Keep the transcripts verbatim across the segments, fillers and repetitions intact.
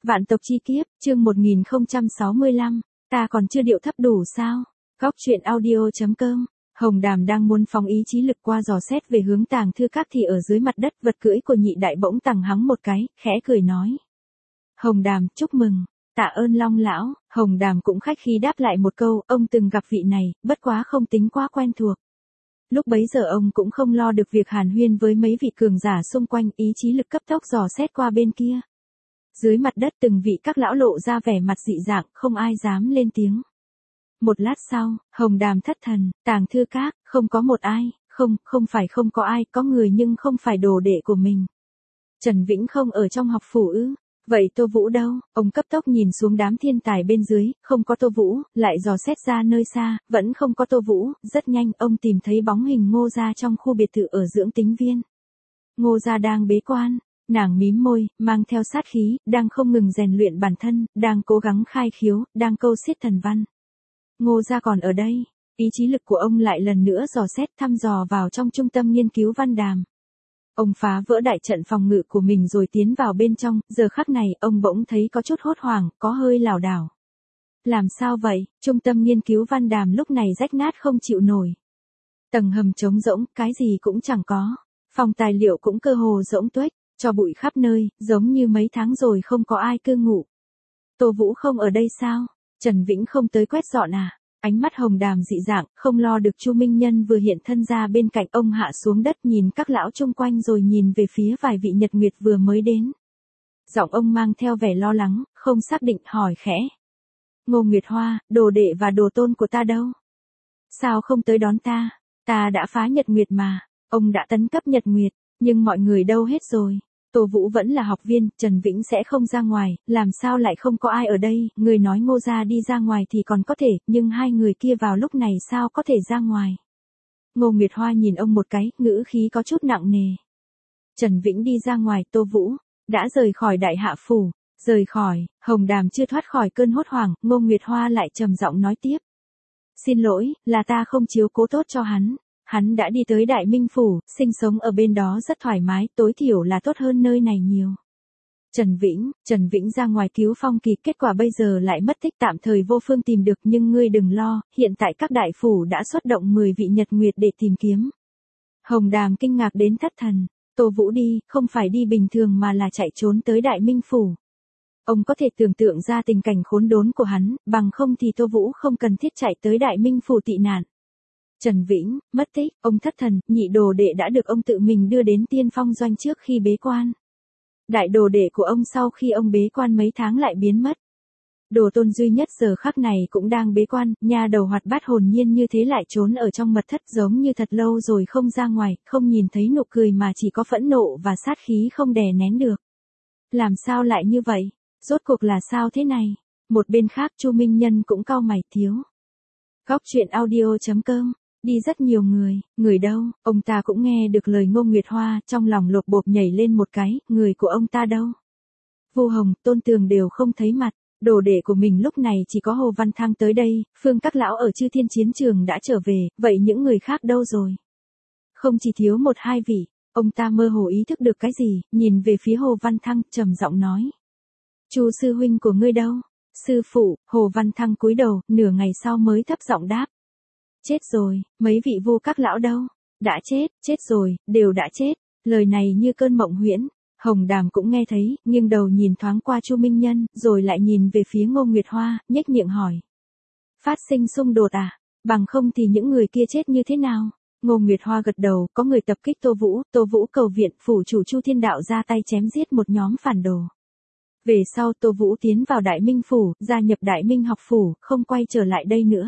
Vạn tộc chi kiếp, chương một nghìn không trăm sáu mươi lăm, ta còn chưa điệu thấp đủ sao? Góc truyện audio.com. Hồng Đàm đang muốn phóng ý chí lực qua dò xét về hướng Tàng Thư Các thì ở dưới mặt đất vật cưỡi của nhị đại bỗng tằng hắng một cái, khẽ cười nói. Hồng Đàm, chúc mừng, tạ ơn Long lão. Hồng Đàm cũng khách khí đáp lại một câu, ông từng gặp vị này, bất quá không tính quá quen thuộc. Lúc bấy giờ ông cũng không lo được việc hàn huyên với mấy vị cường giả xung quanh, ý chí lực cấp tốc dò xét qua bên kia. Dưới mặt đất từng vị các lão lộ ra vẻ mặt dị dạng, không ai dám lên tiếng. Một lát sau, Hồng Đàm thất thần, Tàng Thư Các, không có một ai, không, không phải không có ai, có người nhưng không phải đồ đệ của mình. Trần Vĩnh không ở trong học phủ ư? Vậy Tô Vũ đâu? Ông cấp tốc nhìn xuống đám thiên tài bên dưới, không có Tô Vũ, lại dò xét ra nơi xa, vẫn không có Tô Vũ, rất nhanh ông tìm thấy bóng hình Ngô Gia trong khu biệt thự ở dưỡng tính viên. Ngô Gia đang bế quan, nàng mím môi, mang theo sát khí, đang không ngừng rèn luyện bản thân, đang cố gắng khai khiếu, đang câu xiết thần văn. Ngô Gia còn ở đây, ý chí lực của ông lại lần nữa dò xét thăm dò vào trong trung tâm nghiên cứu văn đàm. Ông phá vỡ đại trận phòng ngự của mình rồi tiến vào bên trong, giờ khắc này ông bỗng thấy có chút hốt hoảng, có hơi lảo đảo. Làm sao vậy? Trung tâm nghiên cứu văn đàm lúc này rách nát không chịu nổi. Tầng hầm trống rỗng, cái gì cũng chẳng có. Phòng tài liệu cũng cơ hồ rỗng tuếch, cho bụi khắp nơi, giống như mấy tháng rồi không có ai cư ngụ. Tô Vũ không ở đây sao? Trần Vĩnh không tới quét dọn à? Ánh mắt Hồng Đàm dị dạng, không lo được Chu Minh Nhân vừa hiện thân ra bên cạnh ông, hạ xuống đất nhìn các lão chung quanh rồi nhìn về phía vài vị nhật nguyệt vừa mới đến. Giọng ông mang theo vẻ lo lắng, không xác định, hỏi khẽ. Ngô Nguyệt Hoa, đồ đệ và đồ tôn của ta đâu? Sao không tới đón ta? Ta đã phá nhật nguyệt mà, ông đã tấn cấp nhật nguyệt, nhưng mọi người đâu hết rồi? Tô Vũ vẫn là học viên, Trần Vĩnh sẽ không ra ngoài, làm sao lại không có ai ở đây? Người nói Ngô Gia đi ra ngoài thì còn có thể, nhưng hai người kia vào lúc này sao có thể ra ngoài? Ngô Nguyệt Hoa nhìn ông một cái, ngữ khí có chút nặng nề. Trần Vĩnh đi ra ngoài, Tô Vũ đã rời khỏi Đại Hạ phủ, rời khỏi. Hồng Đàm chưa thoát khỏi cơn hốt hoảng, Ngô Nguyệt Hoa lại trầm giọng nói tiếp. Xin lỗi, là ta không chiếu cố tốt cho hắn. Hắn đã đi tới Đại Minh Phủ, sinh sống ở bên đó rất thoải mái, tối thiểu là tốt hơn nơi này nhiều. Trần Vĩnh, Trần Vĩnh ra ngoài cứu Phong Kỳ, kết quả bây giờ lại mất tích, tạm thời vô phương tìm được, nhưng ngươi đừng lo, hiện tại các đại phủ đã xuất động mười vị nhật nguyệt để tìm kiếm. Hồng Đàm kinh ngạc đến thất thần, Tô Vũ đi, không phải đi bình thường mà là chạy trốn tới Đại Minh Phủ. Ông có thể tưởng tượng ra tình cảnh khốn đốn của hắn, bằng không thì Tô Vũ không cần thiết chạy tới Đại Minh Phủ tị nạn. Trần Vĩnh, mất tích, ông thất thần, nhị đồ đệ đã được ông tự mình đưa đến Tiên Phong Doanh trước khi bế quan. Đại đồ đệ của ông sau khi ông bế quan mấy tháng lại biến mất. Đồ tôn duy nhất giờ khắc này cũng đang bế quan, nha đầu hoạt bát hồn nhiên như thế lại trốn ở trong mật thất giống như thật lâu rồi không ra ngoài, không nhìn thấy nụ cười mà chỉ có phẫn nộ và sát khí không đè nén được. Làm sao lại như vậy? Rốt cuộc là sao thế này? Một bên khác Chu Minh Nhân cũng cau mày, thiếu. Góc truyện audio.com. Đi rất nhiều người, người đâu? Ông ta cũng nghe được lời Ngô Nguyệt Hoa, trong lòng lột bột nhảy lên một cái, người của ông ta đâu? Vu Hồng, Tôn Tường đều không thấy mặt, đồ đệ của mình lúc này chỉ có Hồ Văn Thăng tới đây, Phương các lão ở Chư Thiên chiến trường đã trở về, vậy những người khác đâu rồi? Không chỉ thiếu một hai vị, ông ta mơ hồ ý thức được cái gì, nhìn về phía Hồ Văn Thăng, trầm giọng nói. Chu sư huynh của ngươi đâu? Sư phụ, Hồ Văn Thăng cúi đầu, nửa ngày sau mới thấp giọng đáp. Chết rồi, mấy vị Vu các lão đâu? Đã chết, chết rồi, đều đã chết. Lời này như cơn mộng huyễn. Hồng Đàm cũng nghe thấy, nghiêng đầu nhìn thoáng qua Chu Minh Nhân, rồi lại nhìn về phía Ngô Nguyệt Hoa, nhếch miệng hỏi. Phát sinh xung đột à? Bằng không thì những người kia chết như thế nào? Ngô Nguyệt Hoa gật đầu, có người tập kích Tô Vũ, Tô Vũ cầu viện, phủ chủ Chu Thiên Đạo ra tay chém giết một nhóm phản đồ. Về sau Tô Vũ tiến vào Đại Minh Phủ, gia nhập Đại Minh học phủ, không quay trở lại đây nữa.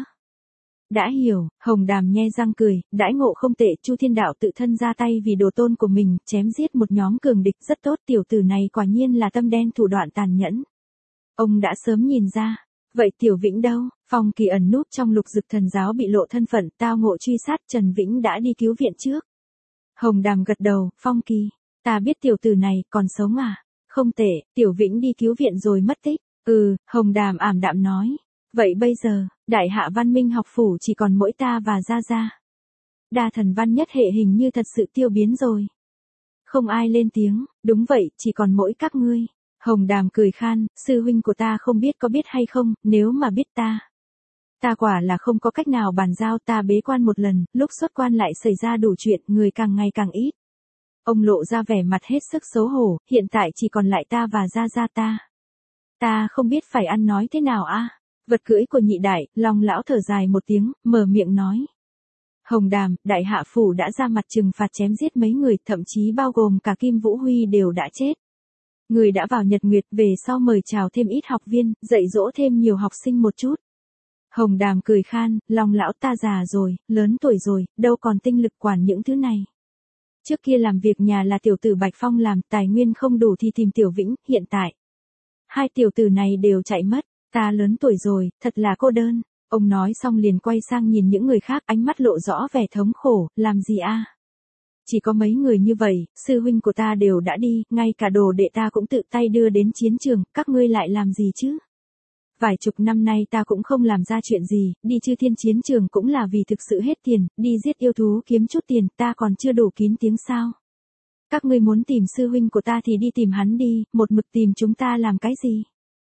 Đã hiểu, Hồng Đàm nhe răng cười, đãi ngộ không tệ, Chu Thiên Đạo tự thân ra tay vì đồ tôn của mình, chém giết một nhóm cường địch, rất tốt, tiểu tử này quả nhiên là tâm đen thủ đoạn tàn nhẫn. Ông đã sớm nhìn ra, vậy Tiểu Vĩnh đâu? Phong Kỳ ẩn núp trong Lục Dực Thần Giáo bị lộ thân phận, tao ngộ truy sát, Trần Vĩnh đã đi cứu viện trước. Hồng Đàm gật đầu, Phong Kỳ, ta biết tiểu tử này còn sống à? Không tệ, Tiểu Vĩnh đi cứu viện rồi mất tích. Ừ, Hồng Đàm ảm đạm nói. Vậy bây giờ, Đại Hạ Văn Minh học phủ chỉ còn mỗi ta và Gia Gia. Đa thần văn nhất hệ hình như thật sự tiêu biến rồi. Không ai lên tiếng, đúng vậy, chỉ còn mỗi các ngươi. Hồng Đàm cười khan, sư huynh của ta không biết có biết hay không, nếu mà biết ta. Ta quả là không có cách nào bàn giao, ta bế quan một lần, lúc xuất quan lại xảy ra đủ chuyện, người càng ngày càng ít. Ông lộ ra vẻ mặt hết sức xấu hổ, hiện tại chỉ còn lại ta và gia gia ta. Ta không biết phải ăn nói thế nào a. Vật cưỡi của nhị đại, Long lão thở dài một tiếng, mở miệng nói. Hồng Đàm, đại hạ phủ đã ra mặt trừng phạt chém giết mấy người, thậm chí bao gồm cả Kim Vũ Huy đều đã chết. Người đã vào Nhật Nguyệt, về sau mời chào thêm ít học viên, dạy dỗ thêm nhiều học sinh một chút. Hồng Đàm cười khan, Long lão ta già rồi, lớn tuổi rồi, đâu còn tinh lực quản những thứ này. Trước kia làm việc nhà là tiểu tử Bạch Phong làm, tài nguyên không đủ thì tìm Tiểu Vĩnh, hiện tại. Hai tiểu tử này đều chạy mất, ta lớn tuổi rồi, thật là cô đơn. Ông nói xong liền quay sang nhìn những người khác, ánh mắt lộ rõ vẻ thống khổ, làm gì a? Chỉ có mấy người như vậy, sư huynh của ta đều đã đi, ngay cả đồ đệ ta cũng tự tay đưa đến chiến trường, các ngươi lại làm gì chứ? Vài chục năm nay ta cũng không làm ra chuyện gì, đi chư thiên chiến trường cũng là vì thực sự hết tiền, đi giết yêu thú kiếm chút tiền, ta còn chưa đủ kín tiếng sao. Các ngươi muốn tìm sư huynh của ta thì đi tìm hắn đi, một mực tìm chúng ta làm cái gì?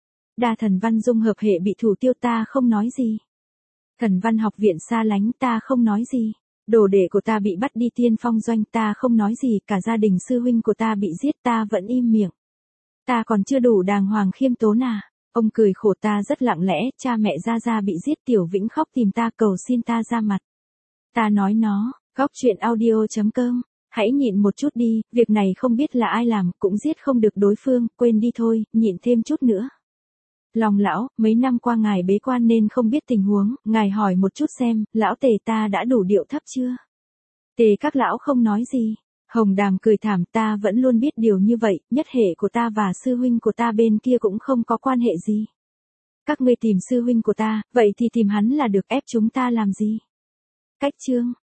Đa thần văn dung hợp hệ bị thủ tiêu ta không nói gì. Thần văn học viện xa lánh ta không nói gì. Đồ đệ của ta bị bắt đi tiên phong doanh ta không nói gì, cả gia đình sư huynh của ta bị giết ta vẫn im miệng. Ta còn chưa đủ đàng hoàng khiêm tốn à? Ông cười khổ, ta rất lặng lẽ, cha mẹ Gia Gia bị giết, Tiểu Vĩnh khóc tìm ta cầu xin ta ra mặt. Ta nói nó, góc truyện audio chấm com, hãy nhịn một chút đi, việc này không biết là ai làm, cũng giết không được đối phương, quên đi thôi, nhịn thêm chút nữa. Long lão, mấy năm qua ngài bế quan nên không biết tình huống, ngài hỏi một chút xem, lão Tề ta đã đủ điệu thấp chưa? Tề các lão không nói gì. Hồng Đàm cười thảm, ta vẫn luôn biết điều như vậy, nhất hệ của ta và sư huynh của ta bên kia cũng không có quan hệ gì. Các ngươi tìm sư huynh của ta, vậy thì tìm hắn là được, ép chúng ta làm gì? Cách chương